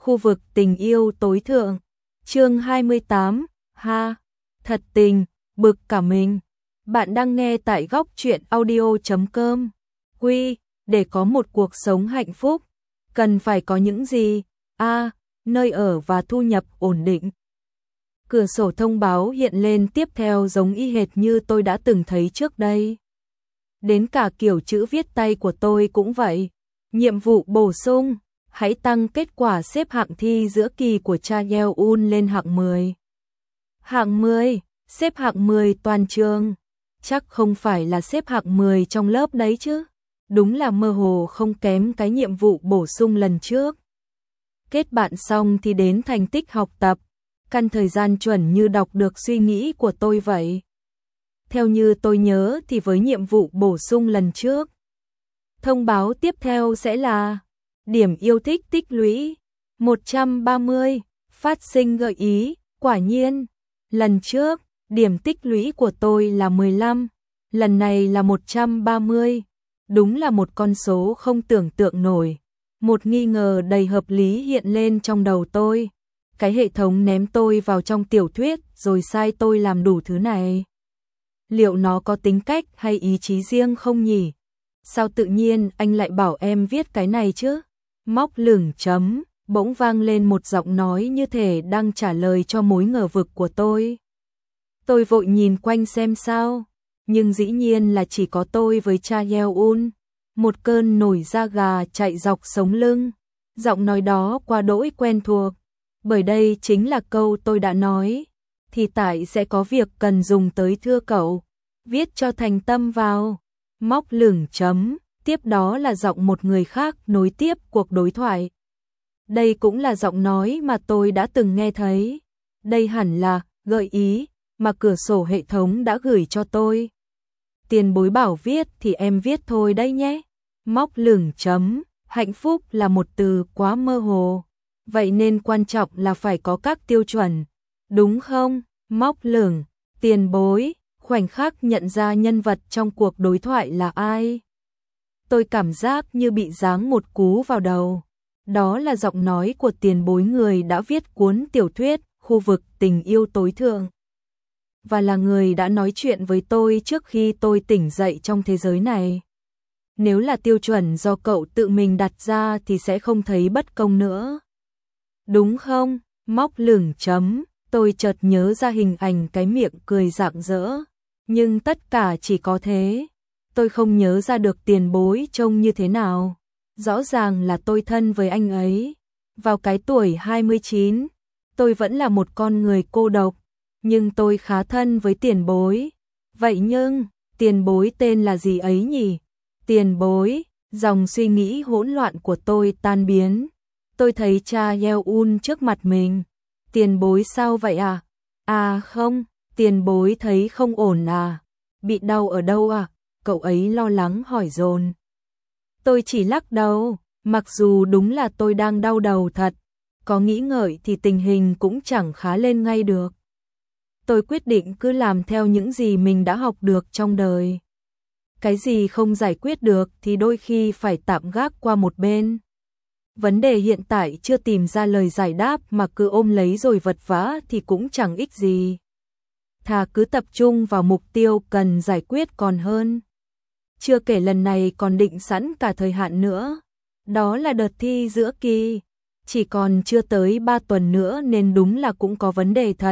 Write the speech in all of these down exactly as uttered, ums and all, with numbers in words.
khu vực tình yêu tối thượng. Chương hai mươi tám, ha, thật tình, bực cả mình. Bạn đang nghe tại góc truyện audio chấm com. Quy, để có một cuộc sống hạnh phúc, cần phải có những gì? A. Nơi ở và thu nhập ổn định. Cửa sổ thông báo hiện lên tiếp theo giống y hệt như tôi đã từng thấy trước đây. Đến cả kiểu chữ viết tay của tôi cũng vậy. Nhiệm vụ bổ sung, hãy tăng kết quả xếp hạng thi giữa kỳ của Cha Yeon lên hạng mười. Hạng mười, xếp hạng mười toàn trường. Chắc không phải là xếp hạng mười trong lớp đấy chứ. Đúng là mơ hồ không kém cái nhiệm vụ bổ sung lần trước. Kết bạn xong thì đến thành tích học tập. Căn thời gian chuẩn như đọc được suy nghĩ của tôi vậy. Theo như tôi nhớ thì với nhiệm vụ bổ sung lần trước, thông báo tiếp theo sẽ là điểm yêu thích tích lũy một trăm ba mươi, phát sinh gợi ý, quả nhiên. Lần trước, điểm tích lũy của tôi là mười lăm, lần này là một trăm ba mươi. Đúng là một con số không tưởng tượng nổi. Một nghi ngờ đầy hợp lý hiện lên trong đầu tôi. Cái hệ thống ném tôi vào trong tiểu thuyết rồi sai tôi làm đủ thứ này. Liệu nó có tính cách hay ý chí riêng không nhỉ? Sao tự nhiên anh lại bảo em viết cái này chứ? Móc lửng chấm, bỗng vang lên một giọng nói như thể đang trả lời cho mối ngờ vực của tôi. Tôi vội nhìn quanh xem sao, nhưng dĩ nhiên là chỉ có tôi với Cha Yeon. Một cơn nổi da gà chạy dọc sống lưng. Giọng nói đó quá đỗi quen thuộc, bởi đây chính là câu tôi đã nói. Thì tại sẽ có việc cần dùng tới thưa cậu, viết cho thành tâm vào. Móc lửng chấm, tiếp đó là giọng một người khác nối tiếp cuộc đối thoại. Đây cũng là giọng nói mà tôi đã từng nghe thấy. Đây hẳn là gợi ý mà cửa sổ hệ thống đã gửi cho tôi. Tiền bối bảo viết thì em viết thôi đấy nhé. Móc lửng chấm, hạnh phúc là một từ quá mơ hồ. Vậy nên quan trọng là phải có các tiêu chuẩn, đúng không? Móc lửng, tiền bối, khoảnh khắc nhận ra nhân vật trong cuộc đối thoại là ai. Tôi cảm giác như bị giáng một cú vào đầu. Đó là giọng nói của tiền bối người đã viết cuốn tiểu thuyết Khu vực tình yêu tối thượng. Và là người đã nói chuyện với tôi trước khi tôi tỉnh dậy trong thế giới này. Nếu là tiêu chuẩn do cậu tự mình đặt ra thì sẽ không thấy bất công nữa. Đúng không? Móc lửng chấm, tôi chợt nhớ ra hình ảnh cái miệng cười rạng rỡ. Nhưng tất cả chỉ có thế. Tôi không nhớ ra được tiền bối trông như thế nào. Rõ ràng là tôi thân với anh ấy. Vào cái tuổi hai mươi chín, tôi vẫn là một con người cô độc. Nhưng tôi khá thân với tiền bối. Vậy nhưng, tiền bối tên là gì ấy nhỉ? Tiền bối, dòng suy nghĩ hỗn loạn của tôi tan biến. Tôi thấy Cha Yeon trước mặt mình. Tiền bối sao vậy à? À không, tiền bối thấy không ổn à? Bị đau ở đâu à? Cậu ấy lo lắng hỏi dồn. Tôi chỉ lắc đầu, mặc dù đúng là tôi đang đau đầu thật. Có nghĩ ngợi thì tình hình cũng chẳng khá lên ngay được. Tôi quyết định cứ làm theo những gì mình đã học được trong đời. Cái gì không giải quyết được thì đôi khi phải tạm gác qua một bên. Vấn đề hiện tại chưa tìm ra lời giải đáp mà cứ ôm lấy rồi vật vã thì cũng chẳng ích gì. Thà cứ tập trung vào mục tiêu cần giải quyết còn hơn. Chưa kể lần này còn định sẵn cả thời hạn nữa. Đó là đợt thi giữa kỳ. Chỉ còn chưa tới ba tuần nữa nên đúng là cũng có vấn đề thật.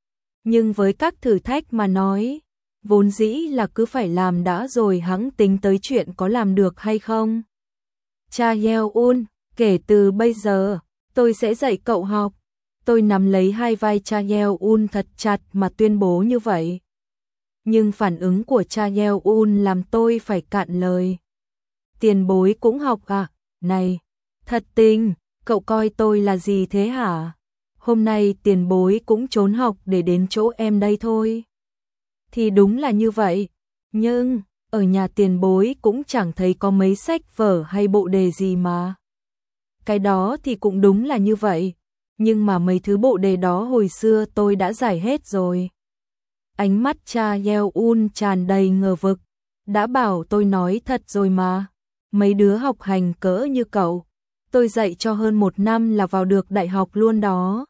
Nhưng với các thử thách mà nói, vốn dĩ là cứ phải làm đã rồi hẵng tính tới chuyện có làm được hay không. Cha Yeon, kể từ bây giờ, tôi sẽ dạy cậu học. Tôi nắm lấy hai vai Cha Yeon thật chặt mà tuyên bố như vậy. Nhưng phản ứng của Cha Yeon làm tôi phải cạn lời. Tiền bối cũng học à? Này, thật tình, cậu coi tôi là gì thế hả? Hôm nay tiền bối cũng trốn học để đến chỗ em đây thôi. Thì đúng là như vậy. Nhưng, ở nhà tiền bối cũng chẳng thấy có mấy sách vở hay bộ đề gì mà. Cái đó thì cũng đúng là như vậy. Nhưng mà mấy thứ bộ đề đó hồi xưa tôi đã giải hết rồi. Ánh mắt Cha Yeon tràn đầy ngờ vực. Đã bảo tôi nói thật rồi mà. Mấy đứa học hành cỡ như cậu, tôi dạy cho hơn một năm là vào được đại học luôn đó.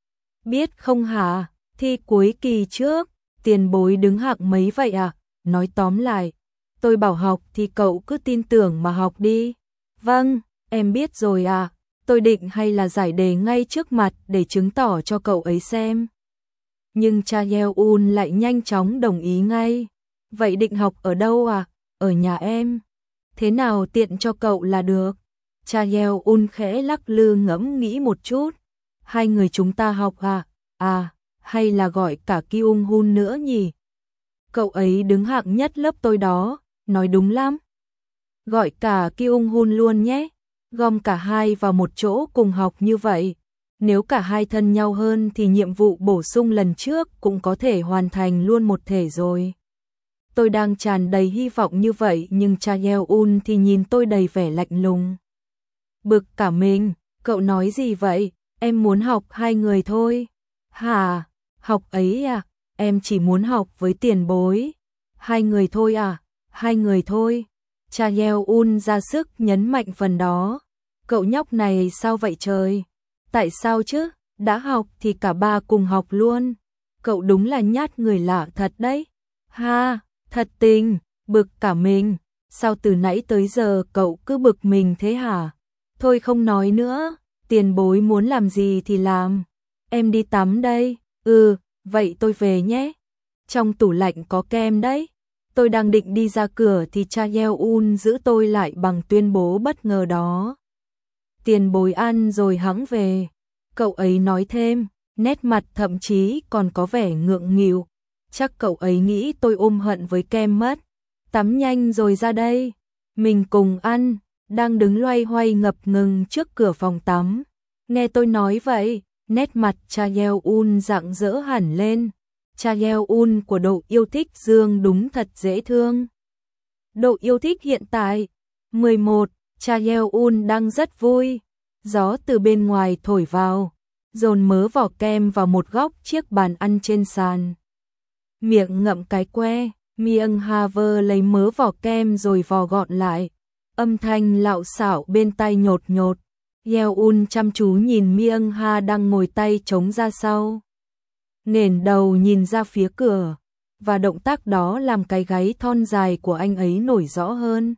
Biết không hả, thi cuối kỳ trước, tiền bối đứng hạng mấy vậy à? Nói tóm lại, tôi bảo học thì cậu cứ tin tưởng mà học đi. Vâng, em biết rồi à, tôi định hay là giải đề ngay trước mặt để chứng tỏ cho cậu ấy xem. Nhưng cha Yeon lại nhanh chóng đồng ý ngay. Vậy định học ở đâu à? Ở nhà em. Thế nào tiện cho cậu là được. Cha Yeon khẽ lắc lư ngẫm nghĩ một chút. Hai người chúng ta học à? À, hay là gọi cả Kyung Hun nữa nhỉ? Cậu ấy đứng hạng nhất lớp tôi đó, nói đúng lắm. Gọi cả Kyung Hun luôn nhé. Gom cả hai vào một chỗ cùng học như vậy. Nếu cả hai thân nhau hơn thì nhiệm vụ bổ sung lần trước cũng có thể hoàn thành luôn một thể rồi. Tôi đang tràn đầy hy vọng như vậy nhưng cha Yeon thì nhìn tôi đầy vẻ lạnh lùng. Bực cả mình, cậu nói gì vậy? Em muốn học hai người thôi. Hả? Học ấy à? Em chỉ muốn học với tiền bối. Hai người thôi à? Hai người thôi. Cha Yeon ra sức nhấn mạnh phần đó. Cậu nhóc này sao vậy trời? Tại sao chứ? Đã học thì cả ba cùng học luôn. Cậu đúng là nhát người lạ thật đấy. Ha, thật tình, bực cả mình. Sao từ nãy tới giờ cậu cứ bực mình thế hả? Thôi không nói nữa, tiền bối muốn làm gì thì làm. Em đi tắm đây. Ừ, vậy tôi về nhé. Trong tủ lạnh có kem đấy. Tôi đang định đi ra cửa thì cha Yeon giữ tôi lại bằng tuyên bố bất ngờ đó. Tiền bối ăn rồi hẵng về. Cậu ấy nói thêm, nét mặt thậm chí còn có vẻ ngượng nghịu. Chắc cậu ấy nghĩ tôi ôm hận với kem mất. Tắm nhanh rồi ra đây. Mình cùng ăn. Đang đứng loay hoay ngập ngừng trước cửa phòng tắm. Nghe tôi nói vậy, nét mặt cha Yeon rạng rỡ hẳn lên. Cha Yeon của độ yêu thích Dương đúng thật dễ thương. Độ yêu thích hiện tại. mười một. Cha Yeon đang rất vui. Gió từ bên ngoài thổi vào, dồn mớ vỏ kem vào một góc chiếc bàn ăn trên sàn. Miệng ngậm cái que, Myung Ha vơ lấy mớ vỏ kem rồi vò gọn lại. Âm thanh lạo xạo bên tai nhột nhột. Yeon chăm chú nhìn Myung Ha đang ngồi tay chống ra sau. Nghển đầu nhìn ra phía cửa, và động tác đó làm cái gáy thon dài của anh ấy nổi rõ hơn.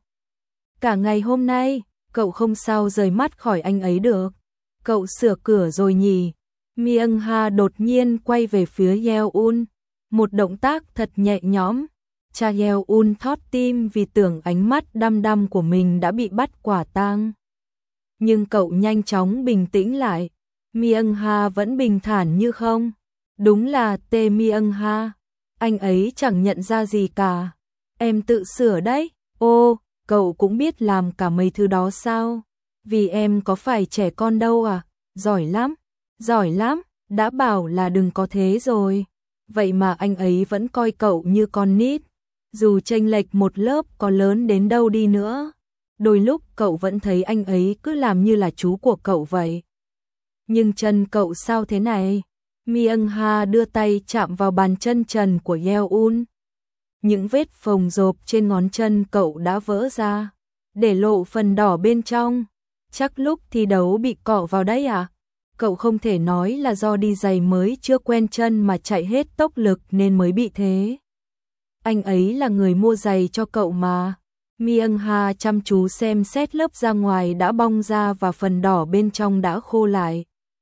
Cả ngày hôm nay, cậu không sao rời mắt khỏi anh ấy được. Cậu sửa cửa rồi nhỉ? Myung Ha đột nhiên quay về phía Yeon. Một động tác thật nhẹ nhõm. Cha Yeon thót tim vì tưởng ánh mắt đăm đăm của mình đã bị bắt quả tang. Nhưng cậu nhanh chóng bình tĩnh lại. Myung Ha vẫn bình thản như không. Đúng là tê Myung Ha. Anh ấy chẳng nhận ra gì cả. Em tự sửa đấy. Ô, cậu cũng biết làm cả mấy thứ đó sao? Vì em có phải trẻ con đâu à? Giỏi lắm, giỏi lắm, đã bảo là đừng có thế rồi. Vậy mà anh ấy vẫn coi cậu như con nít. Dù chênh lệch một lớp có lớn đến đâu đi nữa, đôi lúc cậu vẫn thấy anh ấy cứ làm như là chú của cậu vậy. Nhưng chân cậu sao thế này? Myung Ha đưa tay chạm vào bàn chân trần của Yeon. Những vết phồng rộp trên ngón chân cậu đã vỡ ra, để lộ phần đỏ bên trong. Chắc lúc thi đấu bị cọ vào đấy à? Cậu không thể nói là do đi giày mới chưa quen chân mà chạy hết tốc lực nên mới bị thế. Anh ấy là người mua giày cho cậu mà. Myung Ha chăm chú xem xét lớp da ngoài đã bong ra và phần đỏ bên trong đã khô lại.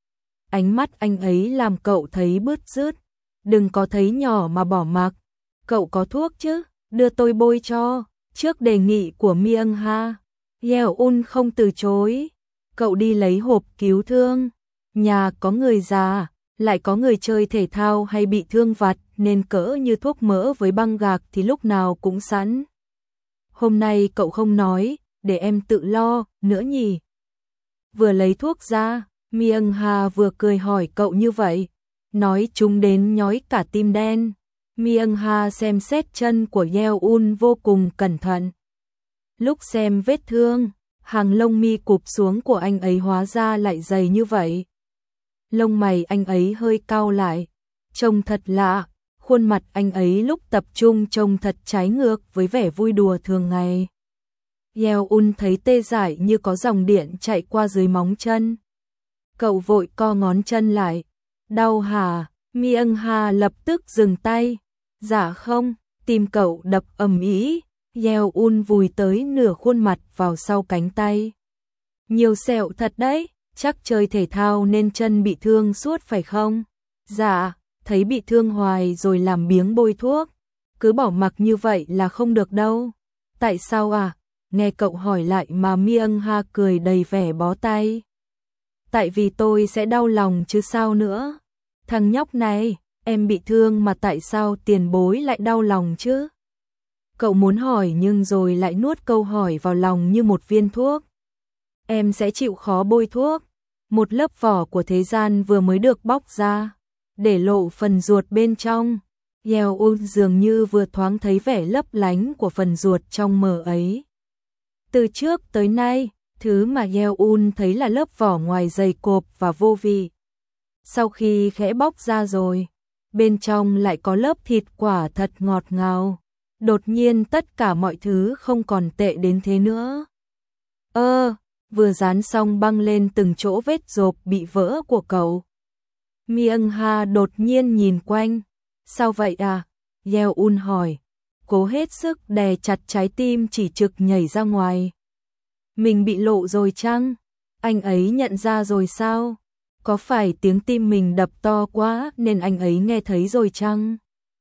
Ánh mắt anh ấy làm cậu thấy bứt rứt. Đừng có thấy nhỏ mà bỏ mặc. Cậu có thuốc chứ? Đưa tôi bôi cho. Trước đề nghị của Myung Ha, Yeon không từ chối. Cậu đi lấy hộp cứu thương. Nhà có người già, lại có người chơi thể thao hay bị thương vặt nên cỡ như thuốc mỡ với băng gạc thì lúc nào cũng sẵn. Hôm nay cậu không nói, để em tự lo, nữa nhỉ? Vừa lấy thuốc ra, Myung Ha vừa cười hỏi cậu như vậy. Nói chúng đến nhói cả tim đen. Myung Ha xem xét chân của Yeon vô cùng cẩn thận. Lúc xem vết thương, hàng lông mi cụp xuống của anh ấy hóa ra lại dày như vậy. Lông mày anh ấy hơi cau lại, trông thật lạ, khuôn mặt anh ấy lúc tập trung trông thật trái ngược với vẻ vui đùa thường ngày. Yeon thấy tê dại như có dòng điện chạy qua dưới móng chân. Cậu vội co ngón chân lại. Đau hả? Myung Ha lập tức dừng tay. Dạ không, tim cậu đập ầm ĩ. Yeon vùi tới nửa khuôn mặt vào sau cánh tay. Nhiều sẹo thật đấy, chắc chơi thể thao nên chân bị thương suốt phải không? Dạ, thấy bị thương hoài rồi làm biếng bôi thuốc. Cứ bỏ mặc như vậy là không được đâu. Tại sao à? Nghe cậu hỏi lại mà Myung Ha cười đầy vẻ bó tay. Tại vì tôi sẽ đau lòng chứ sao nữa. Thằng nhóc này, em bị thương mà tại sao tiền bối lại đau lòng chứ? Cậu muốn hỏi nhưng rồi lại nuốt câu hỏi vào lòng như một viên thuốc. Em sẽ chịu khó bôi thuốc. Một lớp vỏ của thế gian vừa mới được bóc ra, để lộ phần ruột bên trong. Yeon dường như vừa thoáng thấy vẻ lấp lánh của phần ruột trong mờ ấy. Từ trước tới nay, thứ mà Yeon thấy là lớp vỏ ngoài dày cộp và vô vị. Sau khi khẽ bóc ra rồi, bên trong lại có lớp thịt quả thật ngọt ngào. Đột nhiên tất cả mọi thứ không còn tệ đến thế nữa. Ơ, vừa dán xong băng lên từng chỗ vết rộp bị vỡ của cậu. Myung Ha đột nhiên nhìn quanh. Sao vậy à? Yeon hỏi. Cố hết sức đè chặt trái tim chỉ trực nhảy ra ngoài. Mình bị lộ rồi chăng? Anh ấy nhận ra rồi sao? Có phải tiếng tim mình đập to quá nên anh ấy nghe thấy rồi chăng?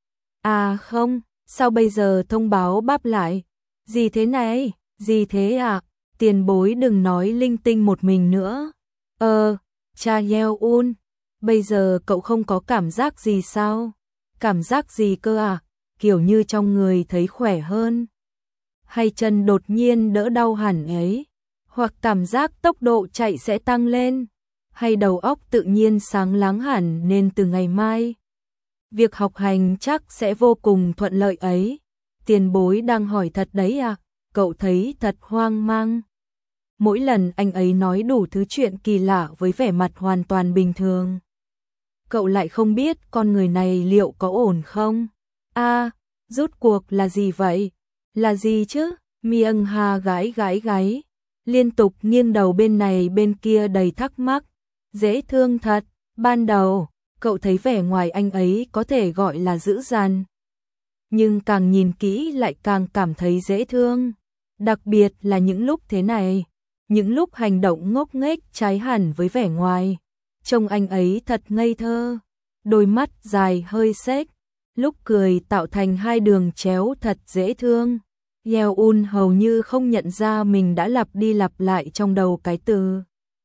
À không, sao bây giờ thông báo báp lại? Gì thế này? Gì thế à? Tiền bối đừng nói linh tinh một mình nữa. Ờ, cha Yeon, bây giờ cậu không có cảm giác gì sao? Cảm giác gì cơ à? Kiểu như trong người thấy khỏe hơn. Hay chân đột nhiên đỡ đau hẳn ấy? Hoặc cảm giác tốc độ chạy sẽ tăng lên? Hay đầu óc tự nhiên sáng láng hẳn nên từ ngày mai việc học hành chắc sẽ vô cùng thuận lợi ấy? Tiền bối đang hỏi thật đấy à? Cậu thấy thật hoang mang. Mỗi lần anh ấy nói đủ thứ chuyện kỳ lạ với vẻ mặt hoàn toàn bình thường. Cậu lại không biết con người này liệu có ổn không? À, rốt cuộc là gì vậy? Là gì chứ? Myung Ha gái gái gáy, liên tục nghiêng đầu bên này bên kia đầy thắc mắc. Dễ thương thật, ban đầu, cậu thấy vẻ ngoài anh ấy có thể gọi là dữ dằn. Nhưng càng nhìn kỹ lại càng cảm thấy dễ thương. Đặc biệt là những lúc thế này, những lúc hành động ngốc nghếch trái hẳn với vẻ ngoài. Trông anh ấy thật ngây thơ, đôi mắt dài hơi xếch, lúc cười tạo thành hai đường chéo thật dễ thương. Yeon hầu như không nhận ra mình đã lặp đi lặp lại trong đầu cái từ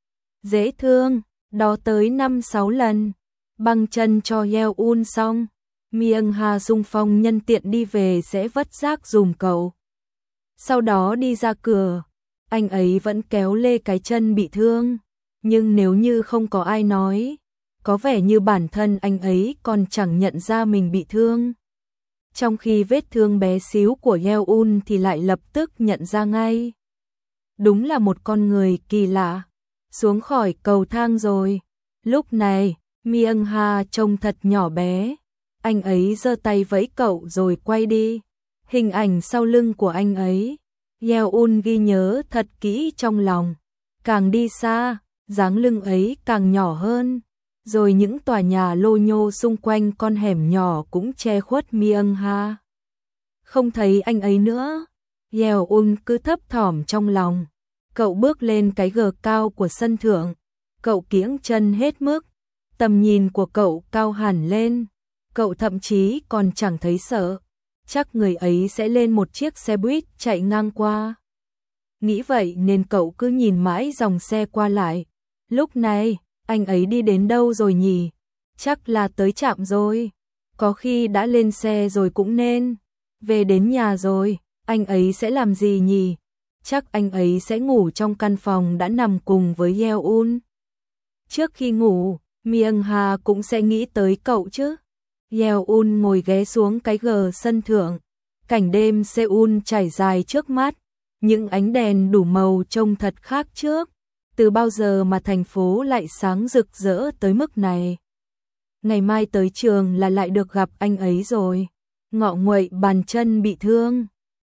dễ thương, đó tới năm sáu lần. Băng chân cho Yeon xong, Myung Ha xung phong nhân tiện đi về sẽ vất giác dùm cậu. Sau đó đi ra cửa, anh ấy vẫn kéo lê cái chân bị thương, nhưng nếu như không có ai nói, có vẻ như bản thân anh ấy còn chẳng nhận ra mình bị thương. Trong khi vết thương bé xíu của Yeon thì lại lập tức nhận ra ngay. Đúng là một con người kỳ lạ. Xuống khỏi cầu thang rồi. Lúc này, Myung Ha trông thật nhỏ bé. Anh ấy giơ tay vẫy cậu rồi quay đi. Hình ảnh sau lưng của anh ấy, Yeon ghi nhớ thật kỹ trong lòng. Càng đi xa, dáng lưng ấy càng nhỏ hơn. Rồi những tòa nhà lô nhô xung quanh con hẻm nhỏ cũng che khuất Myung Ha. Không thấy anh ấy nữa. Yeon cứ thấp thỏm trong lòng. Cậu bước lên cái gờ cao của sân thượng. Cậu kiễng chân hết mức. Tầm nhìn của cậu cao hẳn lên. Cậu thậm chí còn chẳng thấy sợ. Chắc người ấy sẽ lên một chiếc xe buýt chạy ngang qua. Nghĩ vậy nên cậu cứ nhìn mãi dòng xe qua lại. Lúc này, anh ấy đi đến đâu rồi nhỉ? Chắc là tới trạm rồi. Có khi đã lên xe rồi cũng nên. Về đến nhà rồi, anh ấy sẽ làm gì nhỉ? Chắc anh ấy sẽ ngủ trong căn phòng đã nằm cùng với Yeon. Trước khi ngủ, Myung Ha cũng sẽ nghĩ tới cậu chứ. Yeon ngồi ghé xuống cái gờ sân thượng. Cảnh đêm Seoul trải dài trước mắt. Những ánh đèn đủ màu trông thật khác trước. Từ bao giờ mà thành phố lại sáng rực rỡ tới mức này? Ngày mai tới trường là lại được gặp anh ấy rồi. Ngọ nguậy bàn chân bị thương.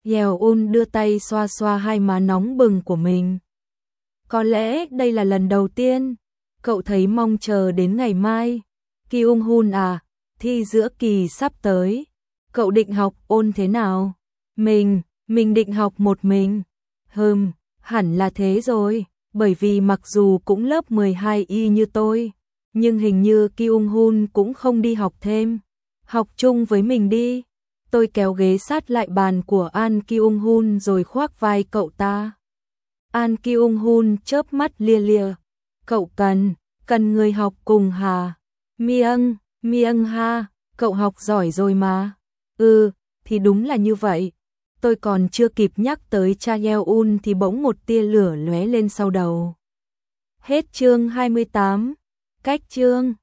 Yeon đưa tay xoa xoa hai má nóng bừng của mình. Có lẽ đây là lần đầu tiên cậu thấy mong chờ đến ngày mai. Kyung Hun à, thi giữa kỳ sắp tới, cậu định học ôn thế nào? Mình, mình định học một mình. Hừm, hẳn là thế rồi, bởi vì mặc dù cũng lớp mười hai y như tôi, nhưng hình như Kyung Hun cũng không đi học thêm. Học chung với mình đi. Tôi kéo ghế sát lại bàn của An Kyung Hun rồi khoác vai cậu ta. An Kyung Hun chớp mắt lia lia. Cậu cần, cần người học cùng hả? Miêng, miêng ha, cậu học giỏi rồi mà. Ừ, thì đúng là như vậy. Tôi còn chưa kịp nhắc tới cha Yeon thì bỗng một tia lửa lóe lên sau đầu. Hết chương hai mươi tám. Cách chương